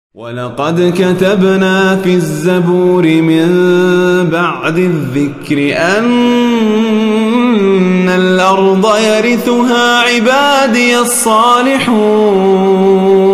ولقد كتبنا في الزبور من بعد الذكر أن الأرض يرثها عبادي الصالحون